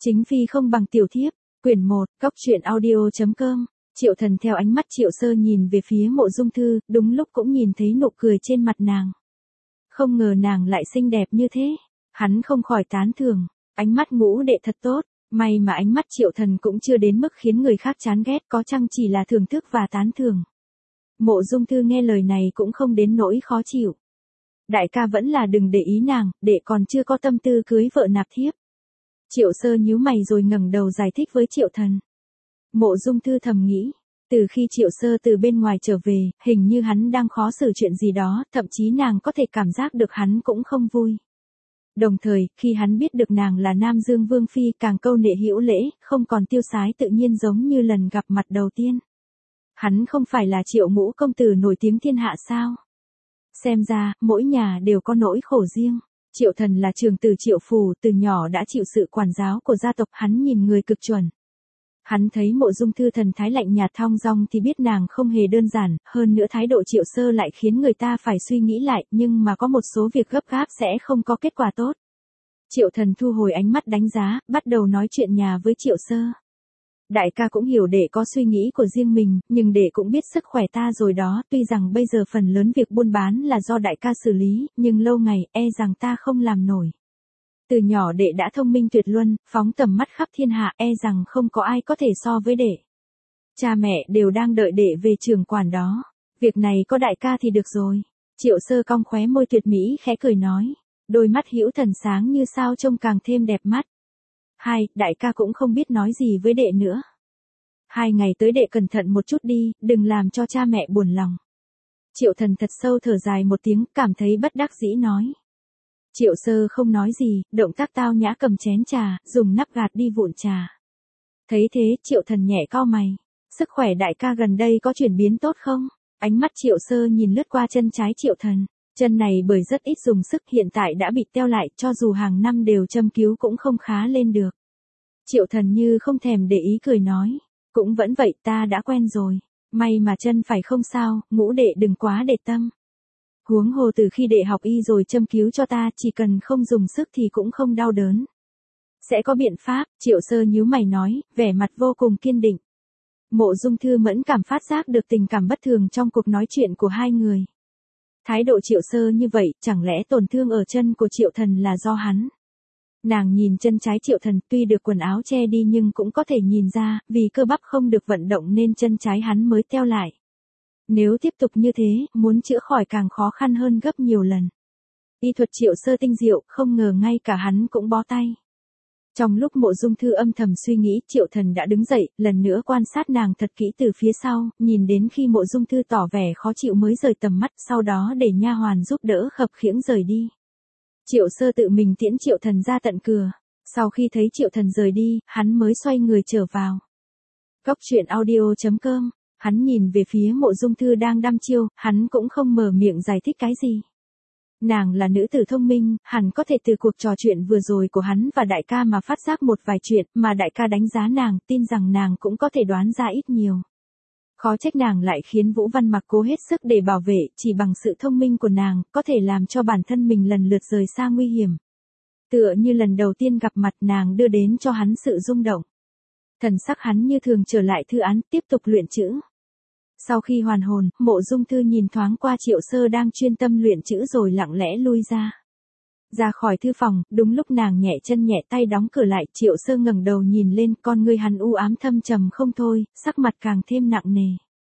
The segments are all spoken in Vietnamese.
Chính phi không bằng tiểu thiếp, quyển 1, góc truyện audio.com. Triệu Thần theo ánh mắt Triệu Sơ nhìn về phía Mộ Dung Thư, đúng lúc cũng nhìn thấy nụ cười trên mặt nàng. Không ngờ nàng lại xinh đẹp như thế, hắn không khỏi tán thưởng, ánh mắt ngũ đệ thật tốt, may mà ánh mắt Triệu Thần cũng chưa đến mức khiến người khác chán ghét, có chăng chỉ là thưởng thức và tán thưởng. Mộ Dung Thư nghe lời này cũng không đến nỗi khó chịu. Đại ca vẫn là đừng để ý nàng, đệ còn chưa có tâm tư cưới vợ nạp thiếp. Triệu Sơ nhíu mày rồi ngẩng đầu giải thích với Triệu Thần. Mộ Dung Thư thầm nghĩ, từ khi Triệu Sơ từ bên ngoài trở về, hình như hắn đang khó xử chuyện gì đó, thậm chí nàng có thể cảm giác được hắn cũng không vui. Đồng thời, khi hắn biết được nàng là Nam Dương Vương Phi càng câu nệ hữu lễ, không còn tiêu sái tự nhiên giống như lần gặp mặt đầu tiên. Hắn không phải là Triệu Ngũ công tử nổi tiếng thiên hạ sao? Xem ra, mỗi nhà đều có nỗi khổ riêng. Triệu Thần là trường tử Triệu Phủ, từ nhỏ đã chịu sự quản giáo của gia tộc, hắn nhìn người cực chuẩn. Hắn thấy Mộ Dung Thư thần thái lạnh nhạt thong dong thì biết nàng không hề đơn giản, hơn nữa thái độ Triệu Sơ lại khiến người ta phải suy nghĩ lại, nhưng mà có một số việc gấp gáp sẽ không có kết quả tốt. Triệu Thần thu hồi ánh mắt đánh giá, bắt đầu nói chuyện nhà với Triệu Sơ. Đại ca cũng hiểu đệ có suy nghĩ của riêng mình, nhưng đệ cũng biết sức khỏe ta rồi đó, tuy rằng bây giờ phần lớn việc buôn bán là do đại ca xử lý, nhưng lâu ngày e rằng ta không làm nổi. Từ nhỏ đệ đã thông minh tuyệt luân, phóng tầm mắt khắp thiên hạ, e rằng không có ai có thể so với đệ. Cha mẹ đều đang đợi đệ về trường quản đó. Việc này có đại ca thì được rồi. Triệu Sơ cong khóe môi tuyệt mỹ khẽ cười nói. Đôi mắt hữu thần sáng như sao trông càng thêm đẹp mắt. Đại ca cũng không biết nói gì với đệ nữa. 2 ngày tới đệ cẩn thận một chút đi, đừng làm cho cha mẹ buồn lòng. Triệu Thần thật sâu thở dài một tiếng, cảm thấy bất đắc dĩ nói. Triệu Sơ không nói gì, động tác tao nhã cầm chén trà, dùng nắp gạt đi vụn trà. Thấy thế, Triệu Thần nhẹ cau mày. Sức khỏe đại ca gần đây có chuyển biến tốt không? Ánh mắt Triệu Sơ nhìn lướt qua chân trái Triệu Thần. Chân này bởi rất ít dùng sức hiện tại đã bị teo lại, cho dù hàng năm đều châm cứu cũng không khá lên được. Triệu Thần như không thèm để ý cười nói. Cũng vẫn vậy, ta đã quen rồi. May mà chân phải không sao, ngũ đệ đừng quá để tâm. Huống hồ từ khi đệ học y rồi châm cứu cho ta, chỉ cần không dùng sức thì cũng không đau đớn. Sẽ có biện pháp, Triệu Sơ nhíu mày nói, vẻ mặt vô cùng kiên định. Mộ Dung Thư mẫn cảm phát giác được tình cảm bất thường trong cuộc nói chuyện của hai người. Thái độ Triệu Sơ như vậy, chẳng lẽ tổn thương ở chân của Triệu Thần là do hắn? Nàng nhìn chân trái Triệu Thần, tuy được quần áo che đi nhưng cũng có thể nhìn ra, vì cơ bắp không được vận động nên chân trái hắn mới teo lại. Nếu tiếp tục như thế, muốn chữa khỏi càng khó khăn hơn gấp nhiều lần. Y thuật Triệu Sơ tinh diệu, không ngờ ngay cả hắn cũng bó tay. Trong lúc Mộ Dung Thư âm thầm suy nghĩ, Triệu Thần đã đứng dậy, lần nữa quan sát nàng thật kỹ từ phía sau, nhìn đến khi Mộ Dung Thư tỏ vẻ khó chịu mới rời tầm mắt, sau đó để nha hoàn giúp đỡ khập khiễng rời đi. Triệu Sơ tự mình tiễn Triệu Thần ra tận cửa. Sau khi thấy Triệu Thần rời đi, hắn mới xoay người trở vào. Góc truyện audio.com. Hắn nhìn về phía Mộ Dung Thư đang đăm chiêu, hắn cũng không mở miệng giải thích cái gì. Nàng là nữ tử thông minh, hẳn có thể từ cuộc trò chuyện vừa rồi của hắn và đại ca mà phát giác một vài chuyện, mà đại ca đánh giá nàng, tin rằng nàng cũng có thể đoán ra ít nhiều. Khó trách nàng lại khiến Vũ Văn Mặc cố hết sức để bảo vệ, chỉ bằng sự thông minh của nàng, có thể làm cho bản thân mình lần lượt rời xa nguy hiểm. Tựa như lần đầu tiên gặp mặt nàng đưa đến cho hắn sự rung động. Thần sắc hắn như thường trở lại thư án, tiếp tục luyện chữ. Sau khi hoàn hồn, Mộ Dung Thư nhìn thoáng qua Triệu Sơ đang chuyên tâm luyện chữ rồi lặng lẽ lui ra. Ra khỏi thư phòng, đúng lúc nàng nhẹ chân nhẹ tay đóng cửa lại, Triệu Sơ ngẩng đầu nhìn lên, con ngươi hắn u ám thâm trầm không thôi, sắc mặt càng thêm nặng nề.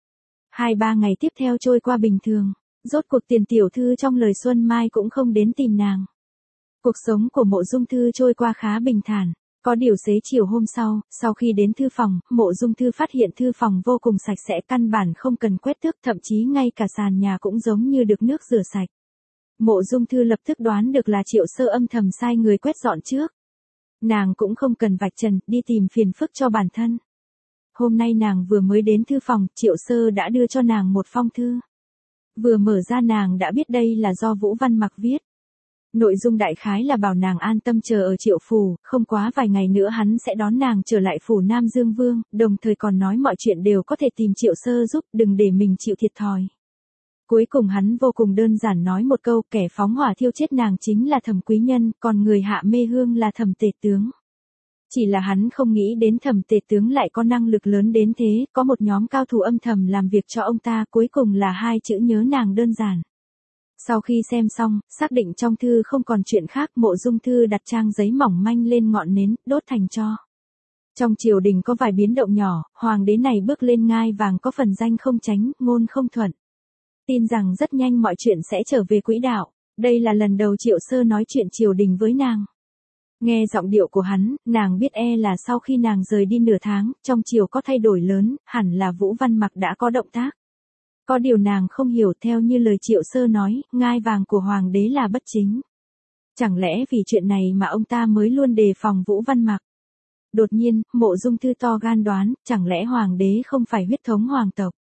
2-3 ngày tiếp theo trôi qua bình thường, rốt cuộc Tiền tiểu thư trong lời Xuân Mai cũng không đến tìm nàng. Cuộc sống của Mộ Dung Thư trôi qua khá bình thản. Có điều xế chiều hôm sau khi đến thư phòng, Mộ Dung Thư phát hiện thư phòng vô cùng sạch sẽ, căn bản không cần quét tước, thậm chí ngay cả sàn nhà cũng giống như được nước rửa sạch. Mộ Dung Thư lập tức đoán được là Triệu Sơ âm thầm sai người quét dọn trước. Nàng cũng không cần vạch trần, đi tìm phiền phức cho bản thân. Hôm nay nàng vừa mới đến thư phòng, Triệu Sơ đã đưa cho nàng một phong thư. Vừa mở ra nàng đã biết đây là do Vũ Văn Mặc viết. Nội dung đại khái là bảo nàng an tâm chờ ở Triệu Phủ, không quá vài ngày nữa hắn sẽ đón nàng trở lại phủ Nam Dương Vương, đồng thời còn nói mọi chuyện đều có thể tìm Triệu Sơ giúp, đừng để mình chịu thiệt thòi. Cuối cùng hắn vô cùng đơn giản nói một câu, kẻ phóng hỏa thiêu chết nàng chính là Thẩm Quý Nhân, còn người hạ mê hương là Thẩm Tể Tướng. Chỉ là hắn không nghĩ đến Thẩm Tề tướng lại có năng lực lớn đến thế, có một nhóm cao thủ âm thầm làm việc cho ông ta, cuối cùng là hai chữ nhớ nàng đơn giản. Sau khi xem xong, xác định trong thư không còn chuyện khác, Mộ Dung Thư đặt trang giấy mỏng manh lên ngọn nến, đốt thành tro. Trong triều đình có vài biến động nhỏ, hoàng đế này bước lên ngai vàng có phần danh không tránh, ngôn không thuận. Tin rằng rất nhanh mọi chuyện sẽ trở về quỹ đạo. Đây là lần đầu Triệu Sơ nói chuyện triều đình với nàng. Nghe giọng điệu của hắn, nàng biết là sau khi nàng rời đi nửa tháng, trong triều có thay đổi lớn, hẳn là Vũ Văn Mặc đã có động tác. Có điều nàng không hiểu, theo như lời Triệu Sơ nói, ngai vàng của hoàng đế là bất chính. Chẳng lẽ vì chuyện này mà ông ta mới luôn đề phòng Vũ Văn Mặc? Đột nhiên, Mộ Dung Thư to gan đoán, chẳng lẽ hoàng đế không phải huyết thống hoàng tộc?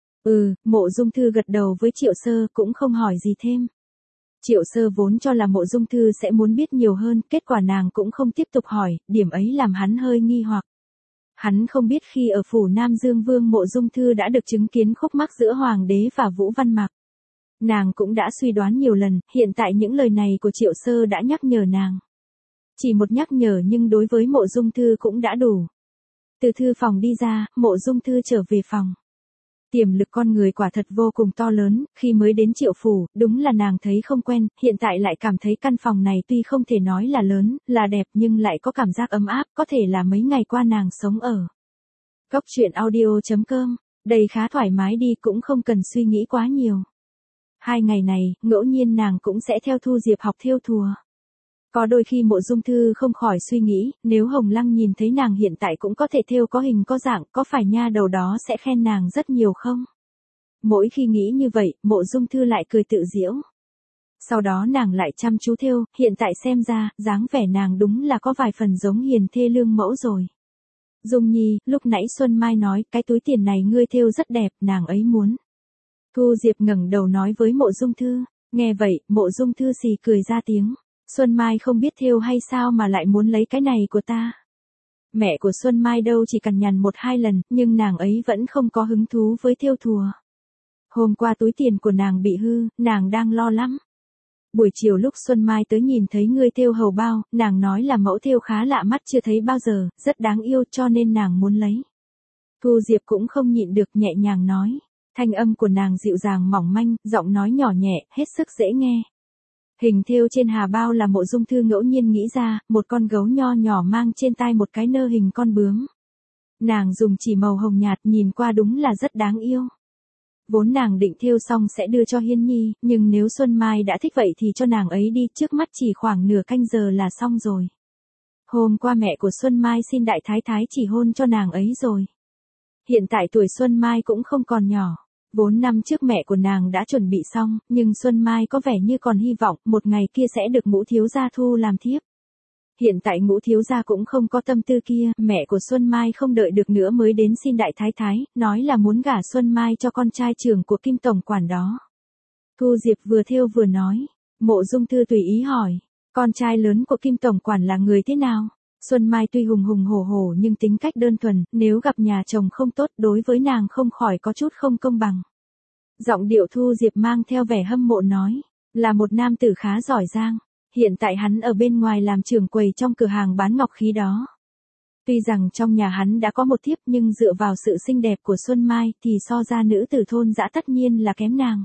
Mộ Dung Thư gật đầu với Triệu Sơ, cũng không hỏi gì thêm. Triệu Sơ vốn cho là Mộ Dung Thư sẽ muốn biết nhiều hơn, kết quả nàng cũng không tiếp tục hỏi, điểm ấy làm hắn hơi nghi hoặc. Hắn không biết khi ở phủ Nam Dương Vương Mộ Dung Thư đã được chứng kiến khúc mắc giữa hoàng đế và Vũ Văn Mặc. Nàng cũng đã suy đoán nhiều lần, hiện tại những lời này của Triệu Sơ đã nhắc nhở nàng. Chỉ một nhắc nhở nhưng đối với Mộ Dung Thư cũng đã đủ. Từ thư phòng đi ra, Mộ Dung Thư trở về phòng. Tiềm lực con người quả thật vô cùng to lớn, khi mới đến Triệu phủ, đúng là nàng thấy không quen, hiện tại lại cảm thấy căn phòng này tuy không thể nói là lớn, là đẹp nhưng lại có cảm giác ấm áp, có thể là mấy ngày qua nàng sống ở. Góc truyện audio.com, đây khá thoải mái đi, cũng không cần suy nghĩ quá nhiều. 2 ngày này, ngẫu nhiên nàng cũng sẽ theo Thu Diệp học thêu thùa. Có đôi khi Mộ Dung Thư không khỏi suy nghĩ, nếu Hồng Lăng nhìn thấy nàng hiện tại cũng có thể thêu có hình có dạng, có phải nha đầu đó sẽ khen nàng rất nhiều không? Mỗi khi nghĩ như vậy, Mộ Dung Thư lại cười tự giễu. Sau đó nàng lại chăm chú thêu, hiện tại xem ra, dáng vẻ nàng đúng là có vài phần giống hiền thê lương mẫu rồi. Dung Nhi, lúc nãy Xuân Mai nói, cái túi tiền này ngươi thêu rất đẹp, nàng ấy muốn. Thu Diệp ngẩng đầu nói với Mộ Dung Thư, nghe vậy, Mộ Dung Thư xì cười ra tiếng. Xuân Mai không biết thêu hay sao mà lại muốn lấy cái này của ta. Mẹ của Xuân Mai đâu chỉ cằn nhằn 1-2 lần, nhưng nàng ấy vẫn không có hứng thú với thêu thùa. Hôm qua túi tiền của nàng bị hư, nàng đang lo lắm. Buổi chiều lúc Xuân Mai tới nhìn thấy ngươi thêu hầu bao, nàng nói là mẫu thêu khá lạ mắt chưa thấy bao giờ, rất đáng yêu cho nên nàng muốn lấy. Thu Diệp cũng không nhịn được nhẹ nhàng nói. Thanh âm của nàng dịu dàng mỏng manh, giọng nói nhỏ nhẹ, hết sức dễ nghe. Hình thêu trên hà bao là Mộ Dung Thư ngẫu nhiên nghĩ ra, một con gấu nho nhỏ mang trên tai một cái nơ hình con bướm. Nàng dùng chỉ màu hồng nhạt, nhìn qua đúng là rất đáng yêu. Vốn nàng định thêu xong sẽ đưa cho Hiên Nhi, nhưng nếu Xuân Mai đã thích vậy thì cho nàng ấy đi, trước mắt chỉ khoảng nửa canh giờ là xong rồi. Hôm qua mẹ của Xuân Mai xin đại thái thái chỉ hôn cho nàng ấy rồi. Hiện tại tuổi Xuân Mai cũng không còn nhỏ. 4 năm trước mẹ của nàng đã chuẩn bị xong, nhưng Xuân Mai có vẻ như còn hy vọng, một ngày kia sẽ được Ngũ thiếu gia thu làm thiếp. Hiện tại Ngũ thiếu gia cũng không có tâm tư kia, mẹ của Xuân Mai không đợi được nữa mới đến xin đại thái thái, nói là muốn gả Xuân Mai cho con trai trưởng của Kim tổng quản đó. Thu Diệp vừa thêu vừa nói, Mộ Dung Thư tùy ý hỏi, con trai lớn của Kim tổng quản là người thế nào? Xuân Mai tuy hùng hùng hổ hổ nhưng tính cách đơn thuần, nếu gặp nhà chồng không tốt đối với nàng không khỏi có chút không công bằng. Giọng điệu Thu Diệp mang theo vẻ hâm mộ nói, là một nam tử khá giỏi giang, hiện tại hắn ở bên ngoài làm trưởng quầy trong cửa hàng bán ngọc khí đó. Tuy rằng trong nhà hắn đã có một thiếp nhưng dựa vào sự xinh đẹp của Xuân Mai thì so ra nữ tử thôn dã tất nhiên là kém nàng.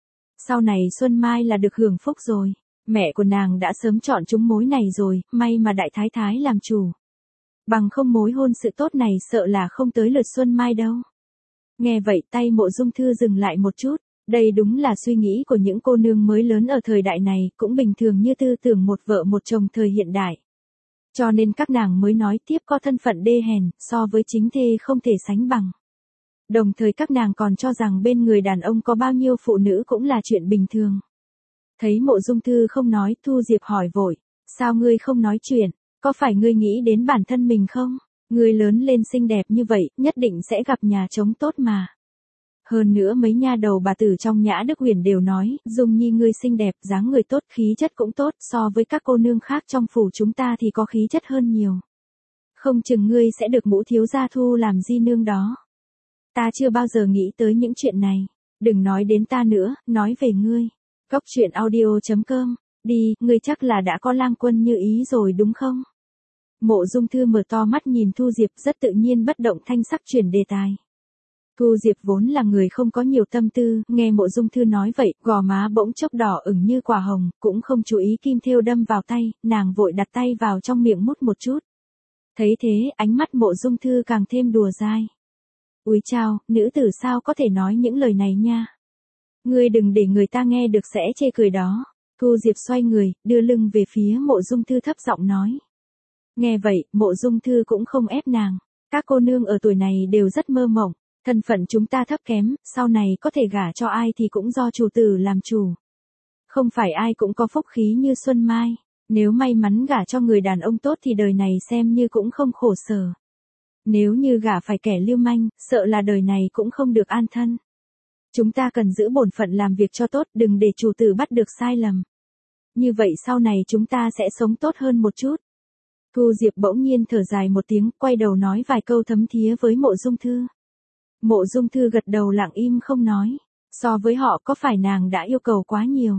Sau này Xuân Mai là được hưởng phúc rồi. Mẹ của nàng đã sớm chọn chúng mối này rồi, may mà đại thái thái làm chủ. Bằng không mối hôn sự tốt này sợ là không tới lượt Xuân Mai đâu. Nghe vậy tay Mộ Dung Thư dừng lại một chút, đây đúng là suy nghĩ của những cô nương mới lớn ở thời đại này, cũng bình thường như tư tưởng một vợ một chồng thời hiện đại. Cho nên các nàng mới nói tiếp có thân phận đê hèn, so với chính thê không thể sánh bằng. Đồng thời các nàng còn cho rằng bên người đàn ông có bao nhiêu phụ nữ cũng là chuyện bình thường. Thấy Mộ Dung Thư không nói, Thu Diệp hỏi vội, sao ngươi không nói chuyện, có phải ngươi nghĩ đến bản thân mình không? Ngươi lớn lên xinh đẹp như vậy, nhất định sẽ gặp nhà chồng tốt mà. Hơn nữa mấy nha đầu bà tử trong Nhã Đức Huyền đều nói, Dung Nhi ngươi xinh đẹp, dáng người tốt, khí chất cũng tốt, so với các cô nương khác trong phủ chúng ta thì có khí chất hơn nhiều. Không chừng ngươi sẽ được Ngũ thiếu gia thu làm di nương đó. Ta chưa bao giờ nghĩ tới những chuyện này, đừng nói đến ta nữa, nói về ngươi. Góc truyện audio.com, đi, ngươi chắc là đã có lang quân như ý rồi đúng không? Mộ Dung Thư mở to mắt nhìn Thu Diệp, rất tự nhiên bất động thanh sắc chuyển đề tài. Thu Diệp vốn là người không có nhiều tâm tư, nghe Mộ Dung Thư nói vậy, gò má bỗng chốc đỏ ửng như quả hồng, cũng không chú ý kim thêu đâm vào tay, nàng vội đặt tay vào trong miệng mút một chút. Thấy thế, ánh mắt Mộ Dung Thư càng thêm đùa dai. Úi chao, nữ tử sao có thể nói những lời này nha. Ngươi đừng để người ta nghe được sẽ chê cười đó. Thu Diệp xoay người, đưa lưng về phía Mộ Dung Thư thấp giọng nói. Nghe vậy, Mộ Dung Thư cũng không ép nàng. Các cô nương ở tuổi này đều rất mơ mộng. Thân phận chúng ta thấp kém, sau này có thể gả cho ai thì cũng do chủ tử làm chủ. Không phải ai cũng có phúc khí như Xuân Mai. Nếu may mắn gả cho người đàn ông tốt thì đời này xem như cũng không khổ sở. Nếu như gả phải kẻ lưu manh, sợ là đời này cũng không được an thân. Chúng ta cần giữ bổn phận làm việc cho tốt, đừng để chủ tử bắt được sai lầm. Như vậy sau này chúng ta sẽ sống tốt hơn một chút. Thu Diệp bỗng nhiên thở dài một tiếng, quay đầu nói vài câu thấm thía với Mộ Dung Thư. Mộ Dung Thư gật đầu lặng im không nói. So với họ có phải nàng đã yêu cầu quá nhiều?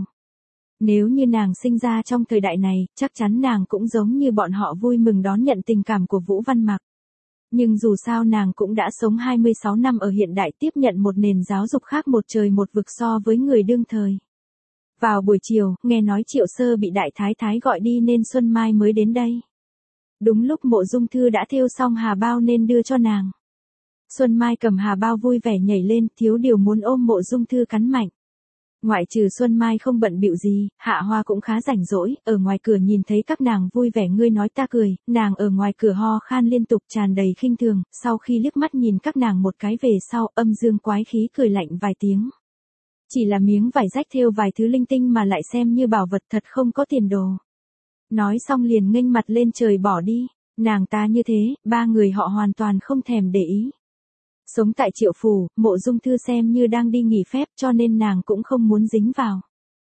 Nếu như nàng sinh ra trong thời đại này, chắc chắn nàng cũng giống như bọn họ vui mừng đón nhận tình cảm của Vũ Văn Mặc. Nhưng dù sao nàng cũng đã sống 26 năm ở hiện đại, tiếp nhận một nền giáo dục khác một trời một vực so với người đương thời. Vào buổi chiều, nghe nói Triệu Sơ bị đại thái thái gọi đi nên Xuân Mai mới đến đây. Đúng lúc Mộ Dung Thư đã thêu xong hà bao nên đưa cho nàng. Xuân Mai cầm hà bao vui vẻ nhảy lên, thiếu điều muốn ôm Mộ Dung Thư cắn mạnh. Ngoại trừ Xuân Mai không bận bịu gì, Hạ Hoa cũng khá rảnh rỗi, ở ngoài cửa nhìn thấy các nàng vui vẻ ngươi nói ta cười, nàng ở ngoài cửa ho khan liên tục tràn đầy khinh thường, sau khi liếc mắt nhìn các nàng một cái về sau, âm dương quái khí cười lạnh vài tiếng. Chỉ là miếng vải rách thêu vài thứ linh tinh mà lại xem như bảo vật thật không có tiền đồ. Nói xong liền nghênh mặt lên trời bỏ đi, nàng ta như thế, ba người họ hoàn toàn không thèm để ý. Sống tại Triệu Phủ, Mộ Dung Thư xem như đang đi nghỉ phép cho nên nàng cũng không muốn dính vào.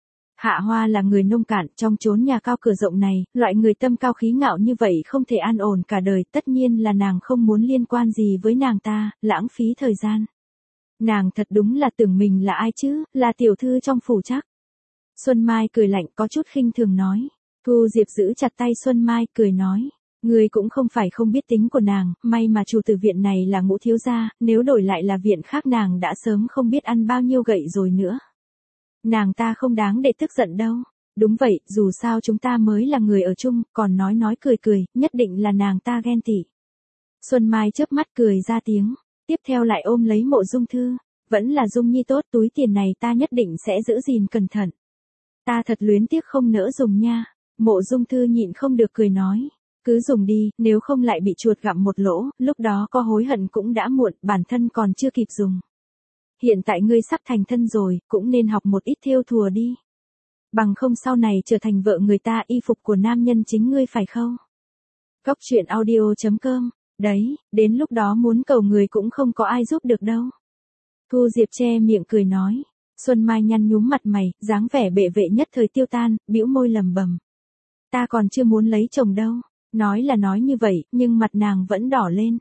Hạ Hoa là người nông cạn, trong chốn nhà cao cửa rộng này, loại người tâm cao khí ngạo như vậy không thể an ổn cả đời, tất nhiên là nàng không muốn liên quan gì với nàng ta, lãng phí thời gian. Nàng thật đúng là tưởng mình là ai chứ, là tiểu thư trong phủ chắc. Xuân Mai cười lạnh có chút khinh thường nói. Thu Diệp giữ chặt tay Xuân Mai, cười nói. Người cũng không phải không biết tính của nàng, may mà chủ tử viện này là Ngũ thiếu gia, nếu đổi lại là viện khác nàng đã sớm không biết ăn bao nhiêu gậy rồi nữa. Nàng ta không đáng để tức giận đâu. Đúng vậy, dù sao chúng ta mới là người ở chung, còn nói cười cười, nhất định là nàng ta ghen tị. Xuân Mai chớp mắt cười ra tiếng, tiếp theo lại ôm lấy Mộ Dung Thư, vẫn là Dung Nhi tốt, túi tiền này ta nhất định sẽ giữ gìn cẩn thận. Ta thật luyến tiếc không nỡ dùng nha. Mộ Dung Thư nhịn không được cười nói. Cứ dùng đi, nếu không lại bị chuột gặm một lỗ, lúc đó có hối hận cũng đã muộn, bản thân còn chưa kịp dùng. Hiện tại ngươi sắp thành thân rồi, cũng nên học một ít thêu thùa đi. Bằng không sau này trở thành vợ người ta, y phục của nam nhân chính ngươi phải không? Góc truyện audio.com, đấy, đến lúc đó muốn cầu người cũng không có ai giúp được đâu. Thu Diệp che miệng cười nói. Xuân Mai nhăn nhúm mặt mày, dáng vẻ bệ vệ nhất thời tiêu tan, bĩu môi lẩm bẩm. Ta còn chưa muốn lấy chồng đâu. Nói là nói như vậy, nhưng mặt nàng vẫn đỏ lên.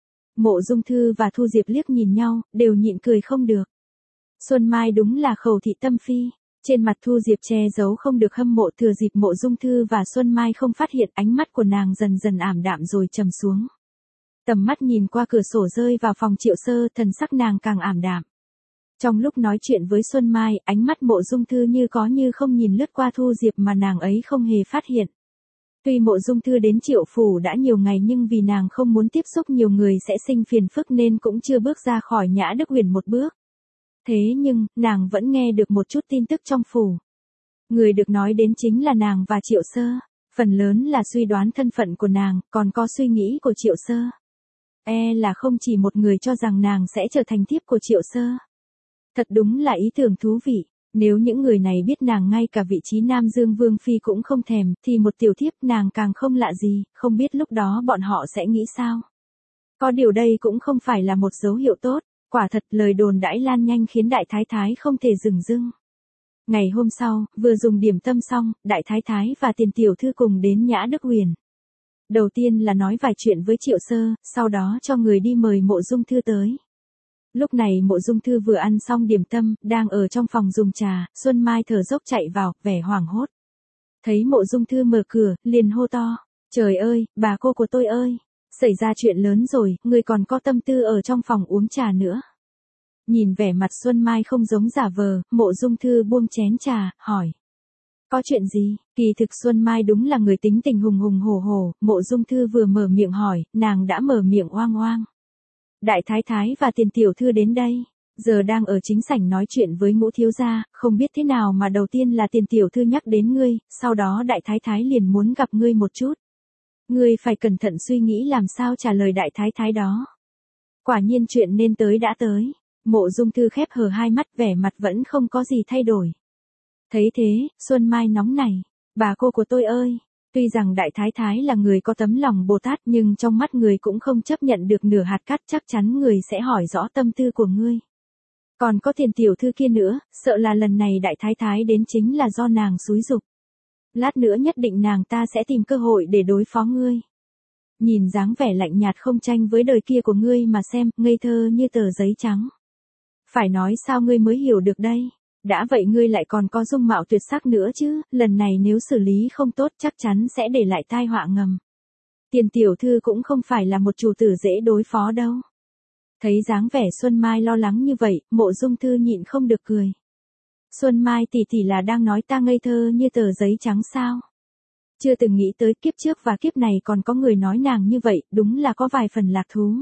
Mộ Dung Thư và Thu Diệp liếc nhìn nhau, đều nhịn cười không được. Xuân Mai đúng là khẩu thị tâm phi. Trên mặt Thu Diệp che giấu không được hâm mộ, thừa dịp Mộ Dung Thư và Xuân Mai không phát hiện, ánh mắt của nàng dần dần ảm đạm rồi trầm xuống. Tầm mắt nhìn qua cửa sổ rơi vào phòng Triệu Sơ, thần sắc nàng càng ảm đạm. Trong lúc nói chuyện với Xuân Mai, ánh mắt Mộ Dung Thư như có như không nhìn lướt qua Thu Diệp mà nàng ấy không hề phát hiện. Tuy Mộ Dung Thư đến Triệu Phủ đã nhiều ngày nhưng vì nàng không muốn tiếp xúc nhiều người sẽ sinh phiền phức nên cũng chưa bước ra khỏi Nhã Đức Huyền một bước. Thế nhưng, nàng vẫn nghe được một chút tin tức trong phủ. Người được nói đến chính là nàng và Triệu Sơ. Phần lớn là suy đoán thân phận của nàng, còn có suy nghĩ của Triệu Sơ. Là không chỉ một người cho rằng nàng sẽ trở thành thiếp của Triệu Sơ. Thật đúng là ý tưởng thú vị. Nếu những người này biết nàng ngay cả vị trí Nam Dương Vương Phi cũng không thèm, thì một tiểu thiếp nàng càng không lạ gì, không biết lúc đó bọn họ sẽ nghĩ sao. Có điều đây cũng không phải là một dấu hiệu tốt, quả thật lời đồn đãi lan nhanh khiến Đại Thái Thái không thể dừng dưng. Ngày hôm sau, vừa dùng điểm tâm xong, Đại Thái Thái và Tiền Tiểu Thư cùng đến Nhã Đức Huyền. Đầu tiên là nói vài chuyện với Triệu Sơ, sau đó cho người đi mời Mộ Dung Thư tới. Lúc này Mộ Dung Thư vừa ăn xong điểm tâm, đang ở trong phòng dùng trà, Xuân Mai thở dốc chạy vào, vẻ hoảng hốt. Thấy Mộ Dung Thư mở cửa, liền hô to. Trời ơi, bà cô của tôi ơi, xảy ra chuyện lớn rồi, người còn có tâm tư ở trong phòng uống trà nữa. Nhìn vẻ mặt Xuân Mai không giống giả vờ, Mộ Dung Thư buông chén trà, hỏi. Có chuyện gì? Kỳ thực Xuân Mai đúng là người tính tình hùng hùng hổ hổ, Mộ Dung Thư vừa mở miệng hỏi, nàng đã mở miệng oang oang. Đại thái thái và Tiền tiểu thư đến đây, giờ đang ở chính sảnh nói chuyện với Ngũ thiếu gia, không biết thế nào mà đầu tiên là Tiền tiểu thư nhắc đến ngươi, sau đó đại thái thái liền muốn gặp ngươi một chút. Ngươi phải cẩn thận suy nghĩ làm sao trả lời đại thái thái đó. Quả nhiên chuyện nên tới đã tới. Mộ Dung Thư khép hờ hai mắt, vẻ mặt vẫn không có gì thay đổi. Thấy thế, Xuân Mai nóng nảy. Bà cô của tôi ơi, tuy rằng đại thái thái là người có tấm lòng Bồ Tát nhưng trong mắt người cũng không chấp nhận được nửa hạt cát, chắc chắn người sẽ hỏi rõ tâm tư của ngươi. Còn có Tiền tiểu thư kia nữa, sợ là lần này đại thái thái đến chính là do nàng xúi giục. Lát nữa nhất định nàng ta sẽ tìm cơ hội để đối phó ngươi. Nhìn dáng vẻ lạnh nhạt không tranh với đời kia của ngươi mà xem, ngây thơ như tờ giấy trắng. Phải nói sao ngươi mới hiểu được đây? Đã vậy ngươi lại còn có dung mạo tuyệt sắc nữa chứ, lần này nếu xử lý không tốt chắc chắn sẽ để lại tai họa ngầm. Tiền tiểu thư cũng không phải là một chủ tử dễ đối phó đâu. Thấy dáng vẻ Xuân Mai lo lắng như vậy, Mộ Dung Thư nhịn không được cười. Xuân Mai tỷ tỷ là đang nói ta ngây thơ như tờ giấy trắng sao? Chưa từng nghĩ tới kiếp trước và kiếp này còn có người nói nàng như vậy, đúng là có vài phần lạc thú.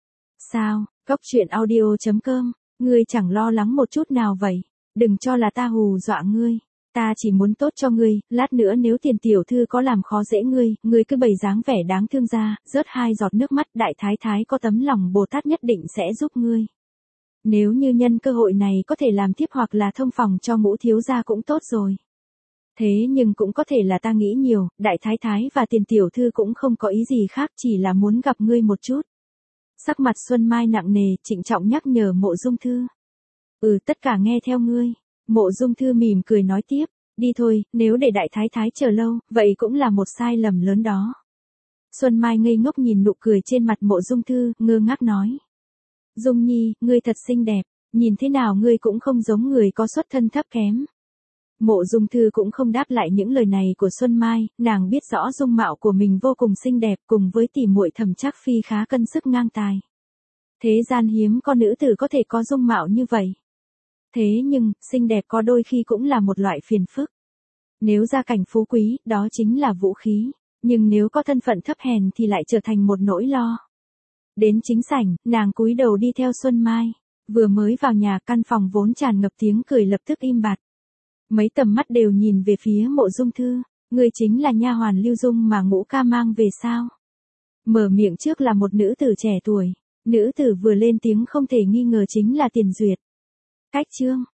Sao, Cốc truyện audio.com, ngươi chẳng lo lắng một chút nào vậy? Đừng cho là ta hù dọa ngươi. Ta chỉ muốn tốt cho ngươi, lát nữa nếu Tiền tiểu thư có làm khó dễ ngươi cứ bày dáng vẻ đáng thương ra, rớt 2 giọt nước mắt, đại thái thái có tấm lòng Bồ Tát nhất định sẽ giúp ngươi. Nếu như nhân cơ hội này có thể làm tiếp hoặc là thông phòng cho Ngũ thiếu gia cũng tốt rồi. Thế nhưng cũng có thể là ta nghĩ nhiều, đại thái thái và Tiền tiểu thư cũng không có ý gì khác, chỉ là muốn gặp ngươi một chút. Sắc mặt Xuân Mai nặng nề, trịnh trọng nhắc nhở Mộ Dung Thư. Tất cả nghe theo ngươi. Mộ Dung Thư mỉm cười nói tiếp, đi thôi, nếu để đại thái thái chờ lâu, vậy cũng là một sai lầm lớn đó. Xuân Mai ngây ngốc nhìn nụ cười trên mặt Mộ Dung Thư, ngơ ngác nói. Dung Nhi, ngươi thật xinh đẹp, nhìn thế nào ngươi cũng không giống người có xuất thân thấp kém. Mộ Dung Thư cũng không đáp lại những lời này của Xuân Mai, nàng biết rõ dung mạo của mình vô cùng xinh đẹp, cùng với tỷ muội Thẩm Trác Phi khá cân sức ngang tài. Thế gian hiếm có nữ tử có thể có dung mạo như vậy. Thế nhưng, xinh đẹp có đôi khi cũng là một loại phiền phức. Nếu gia cảnh phú quý, đó chính là vũ khí, nhưng nếu có thân phận thấp hèn thì lại trở thành một nỗi lo. Đến chính sảnh, nàng cúi đầu đi theo Xuân Mai. Vừa mới vào nhà, căn phòng vốn tràn ngập tiếng cười lập tức im bặt. Mấy tầm mắt đều nhìn về phía Mộ Dung Thư, người chính là nha hoàn Lưu Dung mà Ngũ ca mang về sao? Mở miệng trước là một nữ tử trẻ tuổi, nữ tử vừa lên tiếng không thể nghi ngờ chính là Tiền Duyệt. Cách chương